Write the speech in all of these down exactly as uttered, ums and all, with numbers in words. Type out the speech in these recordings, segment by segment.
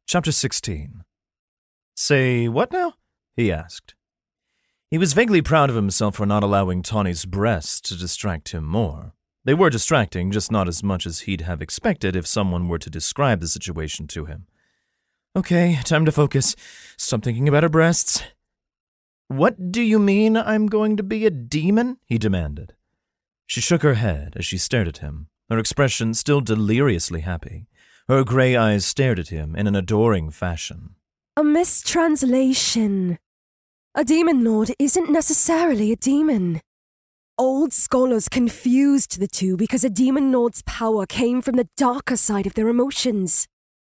Chapter sixteen. Say what now? He asked. He was vaguely proud of himself for not allowing Tawny's breasts to distract him more. They were distracting, just not as much as he'd have expected if someone were to describe the situation to him. Okay, time to focus. Stop thinking about her breasts. What do you mean I'm going to be a demon? He demanded. She shook her head as she stared at him, her expression still deliriously happy. Her gray eyes stared at him in an adoring fashion. A mistranslation. A demon lord isn't necessarily a demon. Old scholars confused the two because a demon lord's power came from the darker side of their emotions.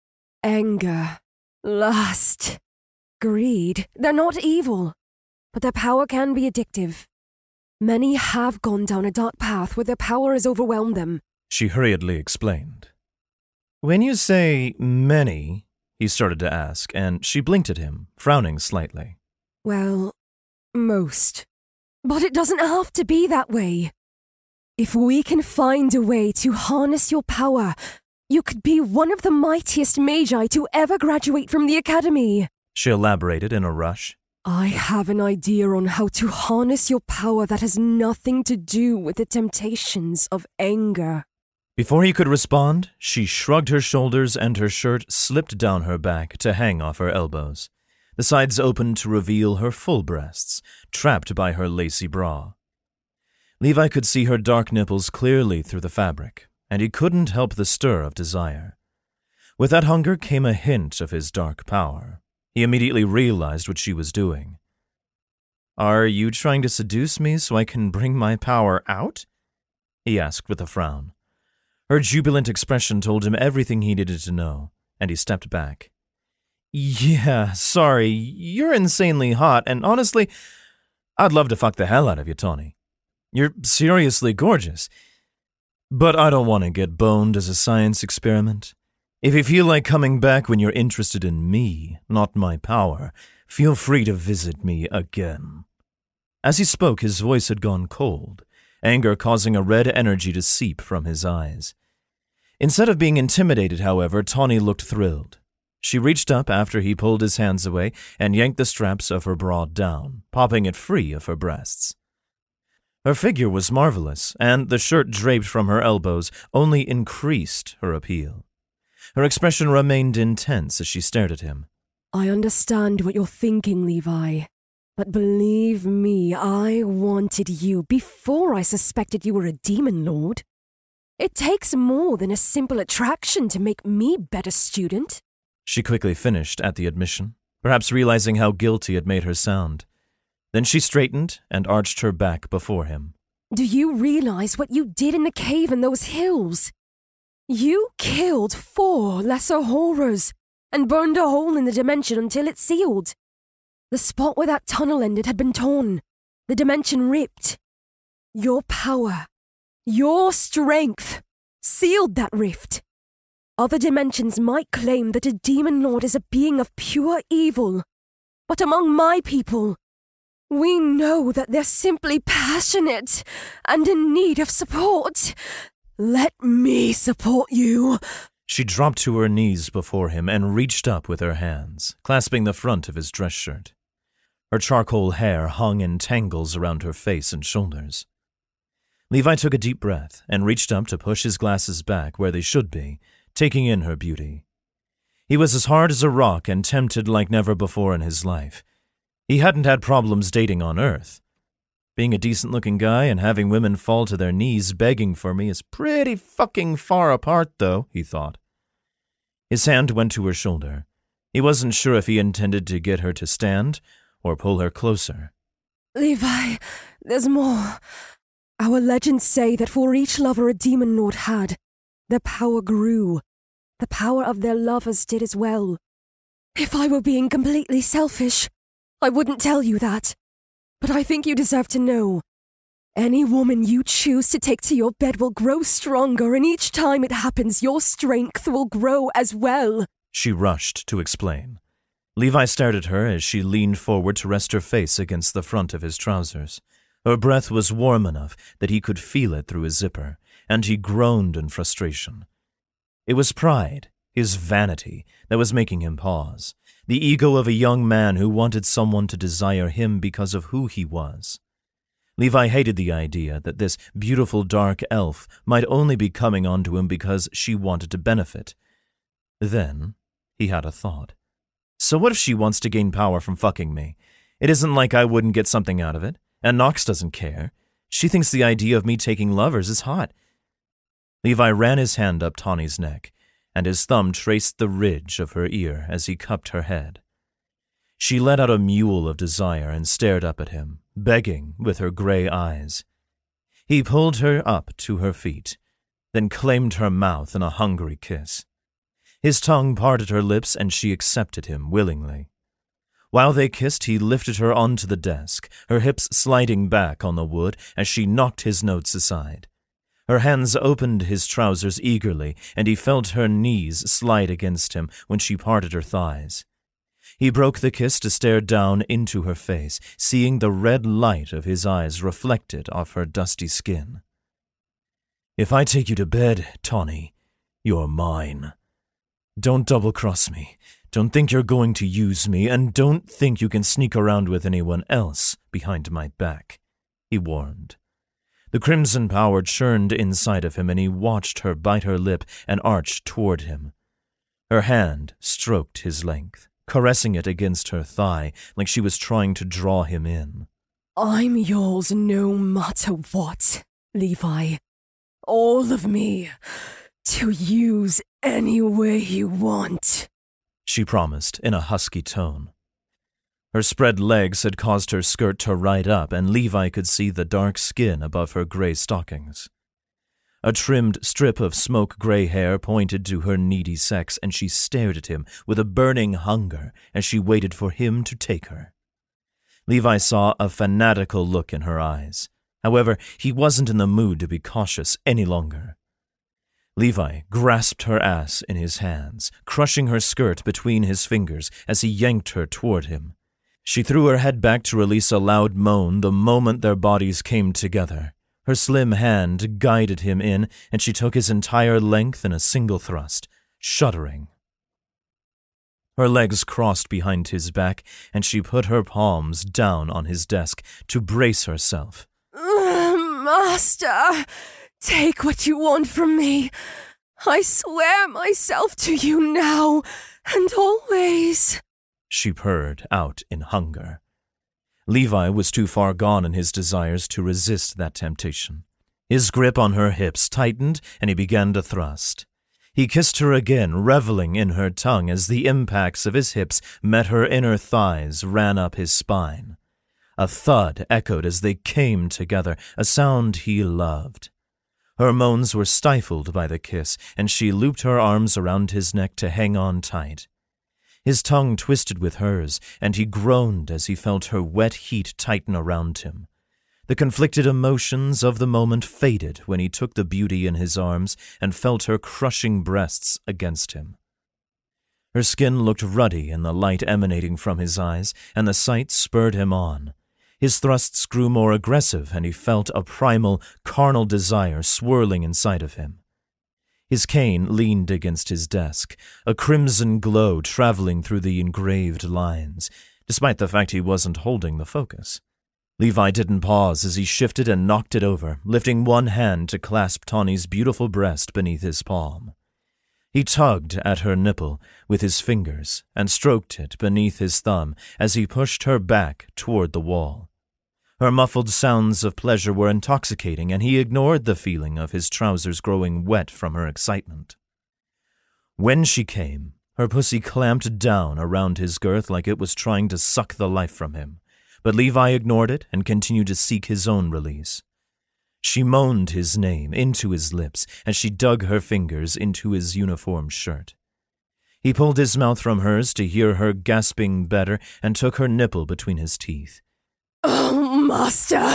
Anger, lust, greed. They're not evil, but their power can be addictive. Many have gone down a dark path where their power has overwhelmed them, she hurriedly explained. When you say many, he started to ask, and she blinked at him, frowning slightly. Well, most. But it doesn't have to be that way. If we can find a way to harness your power, you could be one of the mightiest magi to ever graduate from the academy, she elaborated in a rush. I have an idea on how to harness your power that has nothing to do with the temptations of anger. Before he could respond, she shrugged her shoulders and her shirt slipped down her back to hang off her elbows. The sides opened to reveal her full breasts, trapped by her lacy bra. Levi could see her dark nipples clearly through the fabric, and he couldn't help the stir of desire. With that hunger came a hint of his dark power. He immediately realized what she was doing. Are you trying to seduce me so I can bring my power out? He asked with a frown. Her jubilant expression told him everything he needed to know, and he stepped back. Yeah, sorry, you're insanely hot, and honestly, I'd love to fuck the hell out of you, Tawny. You're seriously gorgeous. But I don't want to get boned as a science experiment. If you feel like coming back when you're interested in me, not my power, feel free to visit me again. As he spoke, his voice had gone cold, anger causing a red energy to seep from his eyes. Instead of being intimidated, however, Tawny looked thrilled. She reached up after he pulled his hands away and yanked the straps of her bra down, popping it free of her breasts. Her figure was marvelous, and the shirt draped from her elbows only increased her appeal. Her expression remained intense as she stared at him. I understand what you're thinking, Levi. But believe me, I wanted you before I suspected you were a demon lord. It takes more than a simple attraction to make me better student. She quickly finished at the admission, perhaps realizing how guilty it made her sound. Then she straightened and arched her back before him. Do you realize what you did in the cave in those hills? You killed four lesser horrors and burned a hole in the dimension until it sealed. The spot where that tunnel ended had been torn, the dimension ripped. Your power, your strength, sealed that rift. Other dimensions might claim that a demon lord is a being of pure evil, but among my people, we know that they're simply passionate and in need of support. Let me support you. She dropped to her knees before him and reached up with her hands, clasping the front of his dress shirt. Her charcoal hair hung in tangles around her face and shoulders. Levi took a deep breath and reached up to push his glasses back where they should be, taking in her beauty. He was as hard as a rock and tempted like never before in his life. He hadn't had problems dating on Earth. Being a decent-looking guy and having women fall to their knees begging for me is pretty fucking far apart, though, he thought. His hand went to her shoulder. He wasn't sure if he intended to get her to stand or pull her closer. Levi, there's more. Our legends say that for each lover a demon lord had, their power grew. The power of their lovers did as well. If I were being completely selfish, I wouldn't tell you that. But I think you deserve to know. Any woman you choose to take to your bed will grow stronger, and each time it happens, your strength will grow as well. She rushed to explain. Levi stared at her as she leaned forward to rest her face against the front of his trousers. Her breath was warm enough that he could feel it through his zipper, and he groaned in frustration. It was pride, his vanity, that was making him pause, the ego of a young man who wanted someone to desire him because of who he was. Levi hated the idea that this beautiful dark elf might only be coming onto him because she wanted to benefit. Then he had a thought. So what if she wants to gain power from fucking me? It isn't like I wouldn't get something out of it, and Nox doesn't care. She thinks the idea of me taking lovers is hot. Levi ran his hand up Tawny's neck, and his thumb traced the ridge of her ear as he cupped her head. She let out a mewl of desire and stared up at him, begging with her gray eyes. He pulled her up to her feet, then claimed her mouth in a hungry kiss. His tongue parted her lips, and she accepted him willingly. While they kissed, he lifted her onto the desk, her hips sliding back on the wood as she knocked his notes aside. Her hands opened his trousers eagerly, and he felt her knees slide against him when she parted her thighs. He broke the kiss to stare down into her face, seeing the red light of his eyes reflected off her dusty skin. "If I take you to bed, Tawny, you're mine. Don't double-cross me. Don't think you're going to use me, and don't think you can sneak around with anyone else behind my back," he warned. The crimson power churned inside of him, and he watched her bite her lip and arch toward him. Her hand stroked his length, caressing it against her thigh like she was trying to draw him in. "I'm yours no matter what, Levi. All of me, to use any way you want," she promised in a husky tone. Her spread legs had caused her skirt to ride up, and Levi could see the dark skin above her gray stockings. A trimmed strip of smoke-gray hair pointed to her needy sex, and she stared at him with a burning hunger as she waited for him to take her. Levi saw a fanatical look in her eyes. However, he wasn't in the mood to be cautious any longer. Levi grasped her ass in his hands, crushing her skirt between his fingers as he yanked her toward him. She threw her head back to release a loud moan the moment their bodies came together. Her slim hand guided him in, and she took his entire length in a single thrust, shuddering. Her legs crossed behind his back, and she put her palms down on his desk to brace herself. "Master, take what you want from me. I swear myself to you now and always," she purred out in hunger. Levi was too far gone in his desires to resist that temptation. His grip on her hips tightened, and he began to thrust. He kissed her again, reveling in her tongue as the impacts of his hips met her inner thighs, ran up his spine. A thud echoed as they came together, a sound he loved. Her moans were stifled by the kiss, and she looped her arms around his neck to hang on tight. His tongue twisted with hers, and he groaned as he felt her wet heat tighten around him. The conflicted emotions of the moment faded when he took the beauty in his arms and felt her crushing breasts against him. Her skin looked ruddy in the light emanating from his eyes, and the sight spurred him on. His thrusts grew more aggressive, and he felt a primal, carnal desire swirling inside of him. His cane leaned against his desk, a crimson glow traveling through the engraved lines, despite the fact he wasn't holding the focus. Levi didn't pause as he shifted and knocked it over, lifting one hand to clasp Tawny's beautiful breast beneath his palm. He tugged at her nipple with his fingers and stroked it beneath his thumb as he pushed her back toward the wall. Her muffled sounds of pleasure were intoxicating, and he ignored the feeling of his trousers growing wet from her excitement. When she came, her pussy clamped down around his girth like it was trying to suck the life from him, but Levi ignored it and continued to seek his own release. She moaned his name into his lips as she dug her fingers into his uniform shirt. He pulled his mouth from hers to hear her gasping better and took her nipple between his teeth. "Oh, Master!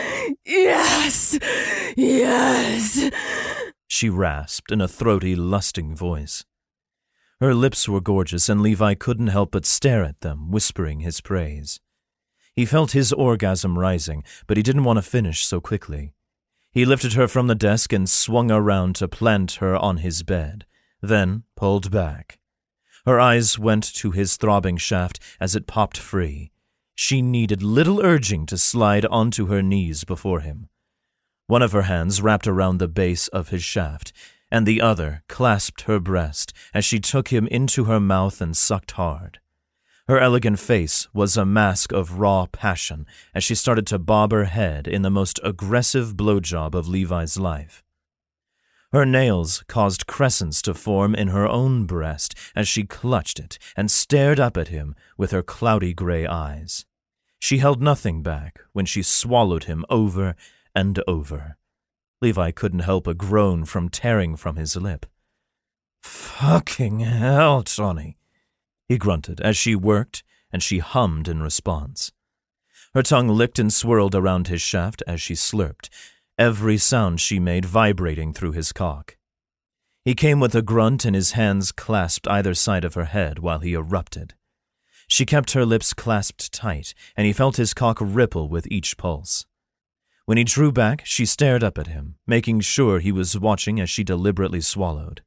Yes! Yes!" she rasped in a throaty, lusting voice. Her lips were gorgeous, and Levi couldn't help but stare at them, whispering his praise. He felt his orgasm rising, but he didn't want to finish so quickly. He lifted her from the desk and swung around to plant her on his bed. then pulled back. Her eyes went to his throbbing shaft as it popped free. She needed little urging to slide onto her knees before him. One of her hands wrapped around the base of his shaft, and the other clasped her breast as she took him into her mouth and sucked hard. Her elegant face was a mask of raw passion as she started to bob her head in the most aggressive blowjob of Levi's life. Her nails caused crescents to form in her own breast as she clutched it and stared up at him with her cloudy gray eyes. She held nothing back when she swallowed him over and over. Levi couldn't help a groan from tearing from his lip. "Fucking hell, Tawny," he grunted as she worked, and she hummed in response. Her tongue licked and swirled around his shaft as she slurped, every sound she made vibrating through his cock. He came with a grunt and his hands clasped either side of her head while he erupted. She kept her lips clasped tight, and he felt his cock ripple with each pulse. When he drew back, she stared up at him, making sure he was watching as she deliberately swallowed.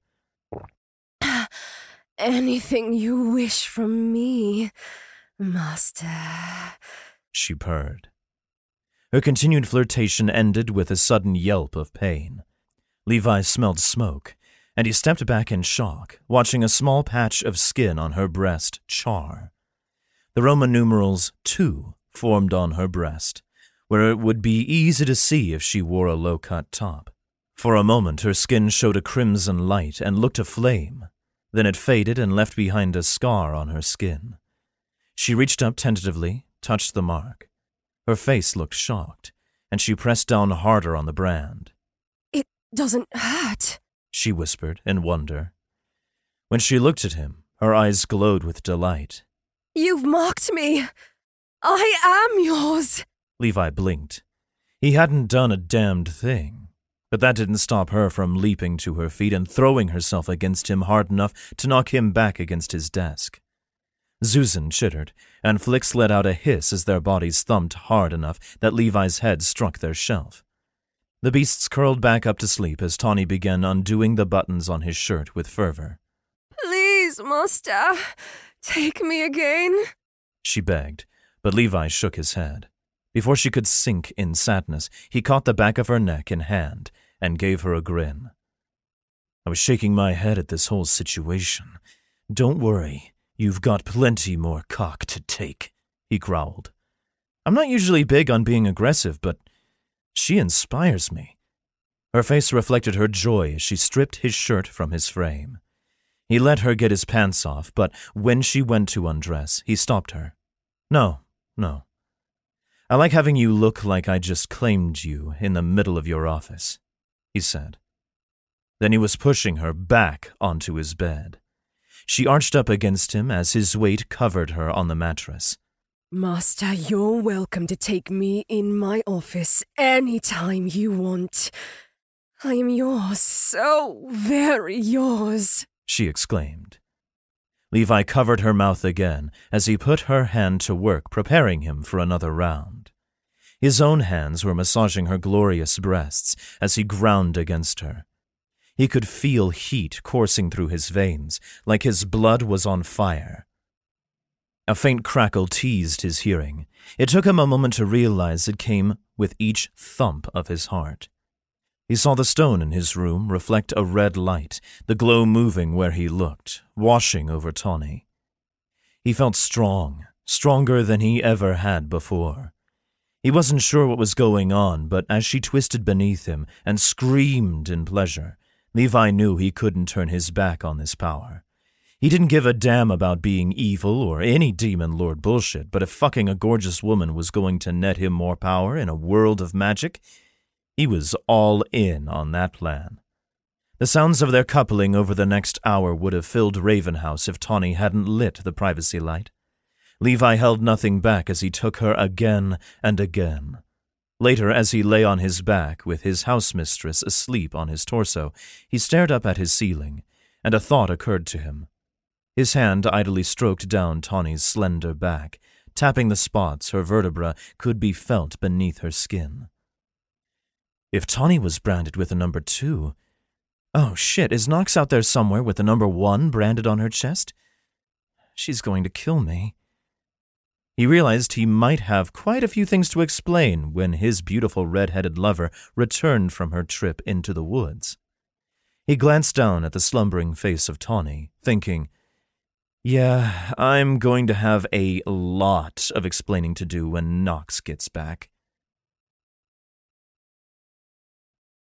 "Anything you wish from me, master," she purred. Her continued flirtation ended with a sudden yelp of pain. Levi smelled smoke, and he stepped back in shock, watching a small patch of skin on her breast char. The Roman numerals two formed on her breast, where it would be easy to see if she wore a low-cut top. For a moment her skin showed a crimson light and looked aflame. Then it faded and left behind a scar on her skin. She reached up tentatively, touched the mark. Her face looked shocked, and she pressed down harder on the brand. "It doesn't hurt," she whispered in wonder. When she looked at him, her eyes glowed with delight. "You've marked me. I am yours." Levi blinked. He hadn't done a damned thing, but that didn't stop her from leaping to her feet and throwing herself against him hard enough to knock him back against his desk. Zuzan chittered, and Flix let out a hiss as their bodies thumped hard enough that Levi's head struck their shelf. The beasts curled back up to sleep as Tawny began undoing the buttons on his shirt with fervor. "Please, master, take me again," she begged, but Levi shook his head. Before she could sink in sadness, he caught the back of her neck in hand and gave her a grin. "I was shaking my head at this whole situation. Don't worry, you've got plenty more cock to take," he growled. "I'm not usually big on being aggressive, but she inspires me." Her face reflected her joy as she stripped his shirt from his frame. He let her get his pants off, but when she went to undress, he stopped her. "No, no. I like having you look like I just claimed you in the middle of your office," he said. Then he was pushing her back onto his bed. She arched up against him as his weight covered her on the mattress. "Master, you're welcome to take me in my office any time you want. I am yours, so very yours," she exclaimed. Levi covered her mouth again as he put her hand to work preparing him for another round. His own hands were massaging her glorious breasts as he ground against her. He could feel heat coursing through his veins, like his blood was on fire. A faint crackle teased his hearing. It took him a moment to realize it came with each thump of his heart. He saw the stone in his room reflect a red light, the glow moving where he looked, washing over Tawny. He felt strong, stronger than he ever had before. He wasn't sure what was going on, but as she twisted beneath him and screamed in pleasure, Levi knew he couldn't turn his back on this power. He didn't give a damn about being evil or any demon lord bullshit, but if fucking a gorgeous woman was going to net him more power in a world of magic, he was all in on that plan. The sounds of their coupling over the next hour would have filled Ravenhouse if Tawny hadn't lit the privacy light. Levi held nothing back as he took her again and again. Later, as he lay on his back with his housemistress asleep on his torso, he stared up at his ceiling, and a thought occurred to him. His hand idly stroked down Tawny's slender back, tapping the spots her vertebra could be felt beneath her skin. If Tawny was branded with a number two, Oh shit, is Nox out there somewhere with the number one branded on her chest? She's going to kill me. He realized he might have quite a few things to explain when his beautiful red-headed lover returned from her trip into the woods. He glanced down at the slumbering face of Tawny, thinking, yeah, I'm going to have a lot of explaining to do when Nox gets back.